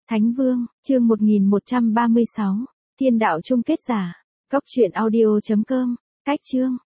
Thánh Vương, chương 1136, Thiên đạo chung kết giả. Cốc truyện audio.com, cách chương.